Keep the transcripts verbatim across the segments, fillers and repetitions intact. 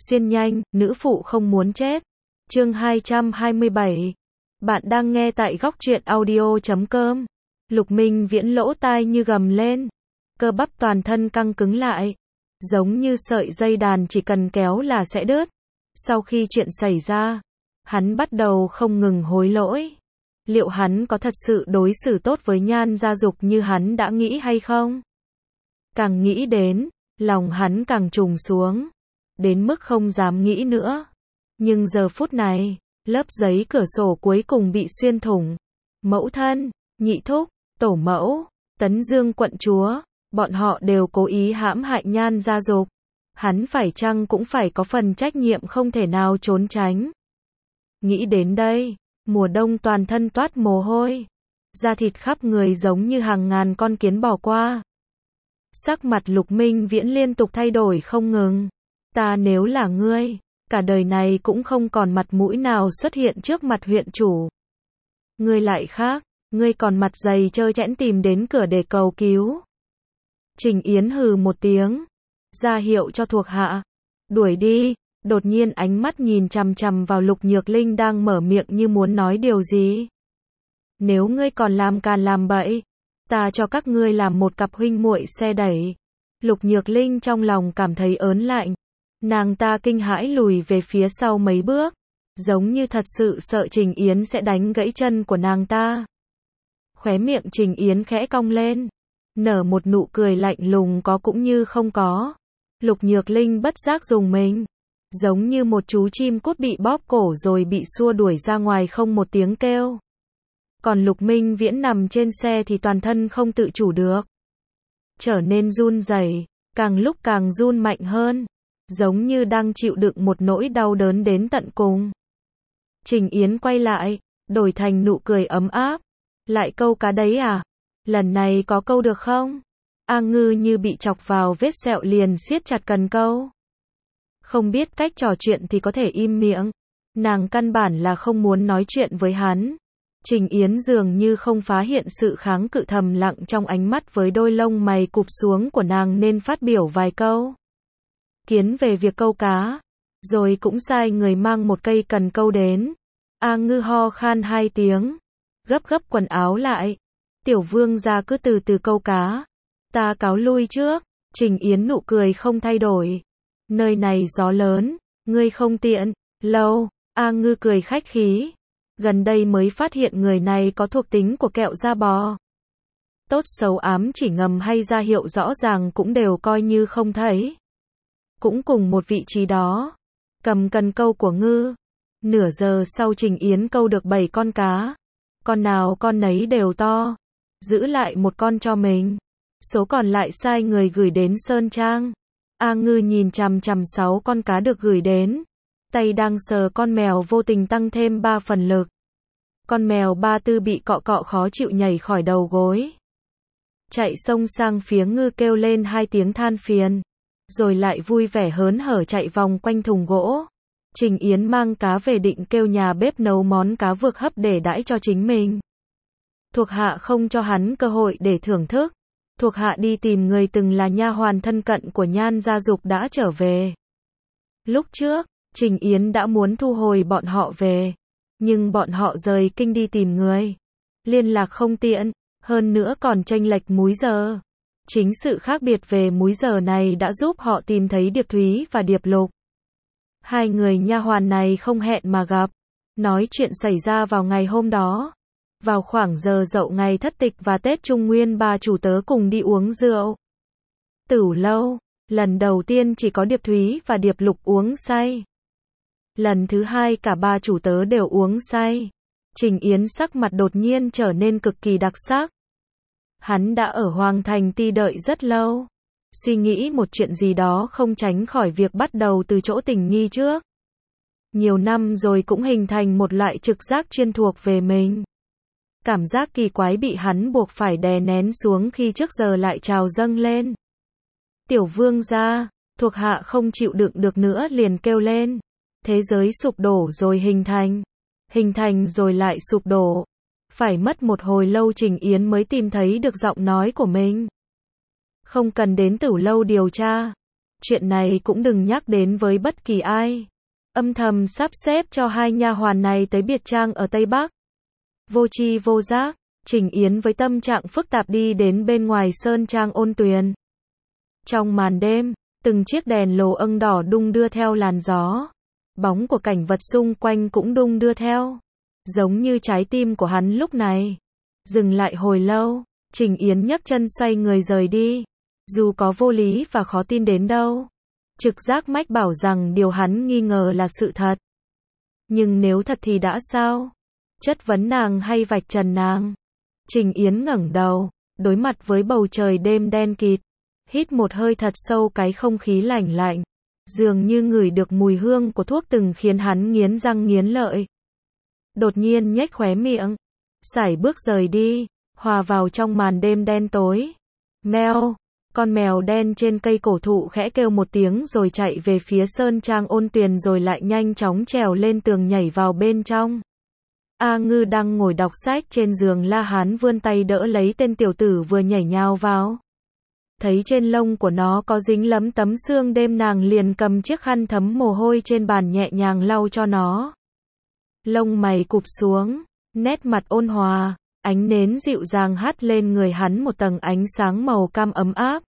Xuyên nhanh, nữ phụ không muốn chết. Chương hai trăm hai mươi bảy. Bạn đang nghe tại góc truyện audio chấm com. Lục Minh Viễn lỗ tai như gầm lên. Cơ bắp toàn thân căng cứng lại. Giống như sợi dây đàn chỉ cần kéo là sẽ đứt. Sau khi chuyện xảy ra, hắn bắt đầu không ngừng hối lỗi. Liệu hắn có thật sự đối xử tốt với Nhan Gia Dục như hắn đã nghĩ hay không? Càng nghĩ đến, lòng hắn càng trùng xuống. Đến mức không dám nghĩ nữa. Nhưng giờ phút này, lớp giấy cửa sổ cuối cùng bị xuyên thủng. Mẫu thân, nhị thúc, tổ mẫu, Tấn Dương quận chúa, bọn họ đều cố ý hãm hại Nhan Gia Dục. Hắn phải chăng cũng phải có phần trách nhiệm không thể nào trốn tránh. Nghĩ đến đây, mùa đông toàn thân toát mồ hôi. Da thịt khắp người giống như hàng ngàn con kiến bò qua. Sắc mặt Lục Minh Viễn liên tục thay đổi không ngừng. Ta nếu là ngươi, cả đời này cũng không còn mặt mũi nào xuất hiện trước mặt huyện chủ. Ngươi lại khác, ngươi còn mặt dày trơ trẽn tìm đến cửa để cầu cứu. Trình Yến hừ một tiếng, ra hiệu cho thuộc hạ, đuổi đi. Đột nhiên ánh mắt nhìn chằm chằm vào Lục Nhược Linh đang mở miệng như muốn nói điều gì. Nếu ngươi còn làm càn làm bậy, ta cho các ngươi làm một cặp huynh muội xe đẩy. Lục Nhược Linh trong lòng cảm thấy ớn lạnh. Nàng ta kinh hãi lùi về phía sau mấy bước, giống như thật sự sợ Trình Yến sẽ đánh gãy chân của nàng ta. Khóe miệng Trình Yến khẽ cong lên, nở một nụ cười lạnh lùng có cũng như không có. Lục Nhược Linh bất giác dùng mình, giống như một chú chim cút bị bóp cổ rồi bị xua đuổi ra ngoài không một tiếng kêu. Còn Lục Minh Viễn nằm trên xe thì toàn thân không tự chủ được, trở nên run rẩy, càng lúc càng run mạnh hơn, giống như đang chịu đựng một nỗi đau đớn đến tận cùng. Trình Yến quay lại, đổi thành nụ cười ấm áp. Lại câu cá đấy à? Lần này có câu được không? A Ngư như bị chọc vào vết sẹo liền siết chặt cần câu. Không biết cách trò chuyện thì có thể im miệng. Nàng căn bản là không muốn nói chuyện với hắn. Trình Yến dường như không phá hiện sự kháng cự thầm lặng trong ánh mắt với đôi lông mày cụp xuống của nàng nên phát biểu vài câu kiến về việc câu cá, rồi cũng sai người mang một cây cần câu đến. A Ngư ho khan hai tiếng, gấp gấp quần áo lại. Tiểu vương gia cứ từ từ câu cá, ta cáo lui trước. Trình Yến nụ cười không thay đổi. Nơi này gió lớn, ngươi không tiện. Lâu, A Ngư cười khách khí. Gần đây mới phát hiện người này có thuộc tính của kẹo da bò. Tốt xấu ám chỉ ngầm hay ra hiệu rõ ràng cũng đều coi như không thấy. Cũng cùng một vị trí đó. Cầm cần câu của Ngư. Nửa giờ sau Trình Yến câu được bảy con cá. Con nào con nấy đều to. Giữ lại một con cho mình. Số còn lại sai người gửi đến Sơn Trang. A Ngư nhìn chằm chằm sáu con cá được gửi đến. Tay đang sờ con mèo vô tình tăng thêm ba phần lực. Con mèo Ba Tư bị cọ cọ khó chịu nhảy khỏi đầu gối. Chạy xông sang phía Ngư kêu lên hai tiếng than phiền. Rồi lại vui vẻ hớn hở chạy vòng quanh thùng gỗ. Trình Yến mang cá về định kêu nhà bếp nấu món cá vược hấp để đãi cho chính mình. Thuộc hạ không cho hắn cơ hội để thưởng thức. Thuộc hạ đi tìm người từng là nha hoàn thân cận của Nhan Gia Dục đã trở về. Lúc trước, Trình Yến đã muốn thu hồi bọn họ về. Nhưng bọn họ rời kinh đi tìm người. Liên lạc không tiện, hơn nữa còn chênh lệch múi giờ. Chính sự khác biệt về múi giờ này đã giúp họ tìm thấy Điệp Thúy và Điệp Lục. Hai người nha hoàn này không hẹn mà gặp. Nói chuyện xảy ra vào ngày hôm đó. Vào khoảng giờ dậu ngày thất tịch và Tết Trung Nguyên ba chủ tớ cùng đi uống rượu. Tửu lâu, lần đầu tiên chỉ có Điệp Thúy và Điệp Lục uống say. Lần thứ hai cả ba chủ tớ đều uống say. Trình Yến sắc mặt đột nhiên trở nên cực kỳ đặc sắc. Hắn đã ở Hoàng Thành Ti đợi rất lâu. Suy nghĩ một chuyện gì đó không tránh khỏi việc bắt đầu từ chỗ tình nghi trước. Nhiều năm rồi cũng hình thành một loại trực giác chuyên thuộc về mình. Cảm giác kỳ quái bị hắn buộc phải đè nén xuống khi trước giờ lại trào dâng lên. Tiểu vương gia, thuộc hạ không chịu đựng được nữa liền kêu lên. Thế giới sụp đổ rồi hình thành. Hình thành rồi lại sụp đổ. Phải mất một hồi lâu Trình Yến mới tìm thấy được giọng nói của mình. Không cần đến Tửu lâu điều tra. chuyện này cũng đừng nhắc đến với bất kỳ ai. Âm thầm sắp xếp cho hai nha hoàn này tới biệt trang ở Tây Bắc. Vô tri vô giác, Trình Yến với tâm trạng phức tạp đi đến bên ngoài sơn trang Ôn Tuyền. Trong màn đêm, từng chiếc đèn lồ âng đỏ đung đưa theo làn gió. Bóng của cảnh vật xung quanh cũng đung đưa theo. Giống như trái tim của hắn lúc này. Dừng lại hồi lâu, Trình Yến nhấc chân xoay người rời đi. Dù có vô lý và khó tin đến đâu, trực giác mách bảo rằng điều hắn nghi ngờ là sự thật. Nhưng nếu thật thì đã sao? Chất vấn nàng hay vạch trần nàng? Trình Yến ngẩng đầu, đối mặt với bầu trời đêm đen kịt. Hít một hơi thật sâu cái không khí lạnh lạnh. Dường như ngửi được mùi hương của thuốc từng khiến hắn nghiến răng nghiến lợi. Đột nhiên nhếch khóe miệng, sải bước rời đi, hòa vào trong màn đêm đen tối. Mèo, con mèo đen trên cây cổ thụ khẽ kêu một tiếng rồi chạy về phía sơn trang Ôn Tuyền rồi lại nhanh chóng trèo lên tường nhảy vào bên trong. A Ngư đang ngồi đọc sách trên giường la hán vươn tay đỡ lấy tên tiểu tử vừa nhảy nhào vào. Thấy trên lông của nó có dính lấm tấm xương đêm nàng liền cầm chiếc khăn thấm mồ hôi trên bàn nhẹ nhàng lau cho nó. Lông mày cụp xuống, nét mặt ôn hòa, ánh nến dịu dàng hắt lên người hắn một tầng ánh sáng màu cam ấm áp.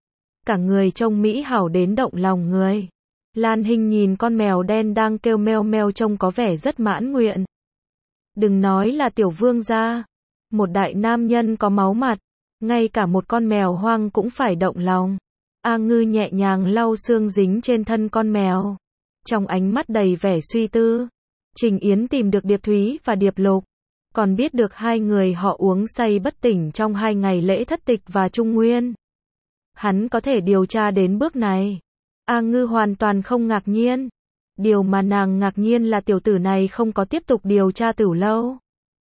Cả người trông mỹ hảo đến động lòng người. Lan Hinh nhìn con mèo đen đang kêu meo meo trông có vẻ rất mãn nguyện. Đừng nói là tiểu vương gia, một đại nam nhân có máu mặt, ngay cả một con mèo hoang cũng phải động lòng. A Ngư nhẹ nhàng lau xương dính trên thân con mèo. Trong ánh mắt đầy vẻ suy tư, Trình Yến tìm được Điệp Thúy và Điệp Lục. Còn biết được hai người họ uống say bất tỉnh trong hai ngày lễ thất tịch và Trung Nguyên. Hắn có thể điều tra đến bước này. A Ngư hoàn toàn không ngạc nhiên. Điều mà nàng ngạc nhiên là tiểu tử này không có tiếp tục điều tra Tửu Lâu.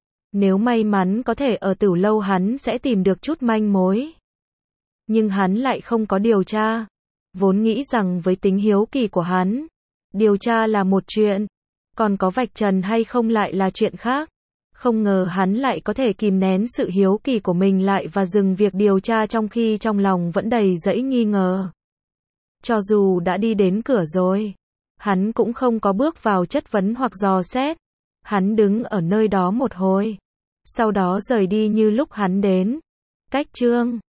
Nếu may mắn có thể ở Tửu Lâu hắn sẽ tìm được chút manh mối. Nhưng hắn lại không có điều tra. Vốn nghĩ rằng với tính hiếu kỳ của hắn, điều tra là một chuyện, còn có vạch trần hay không lại là chuyện khác. Không ngờ hắn lại có thể kìm nén sự hiếu kỳ của mình lại và dừng việc điều tra trong khi trong lòng vẫn đầy dẫy nghi ngờ. Cho dù đã đi đến cửa rồi, hắn cũng không có bước vào chất vấn hoặc dò xét. Hắn đứng ở nơi đó một hồi, sau đó rời đi như lúc hắn đến. Cách chương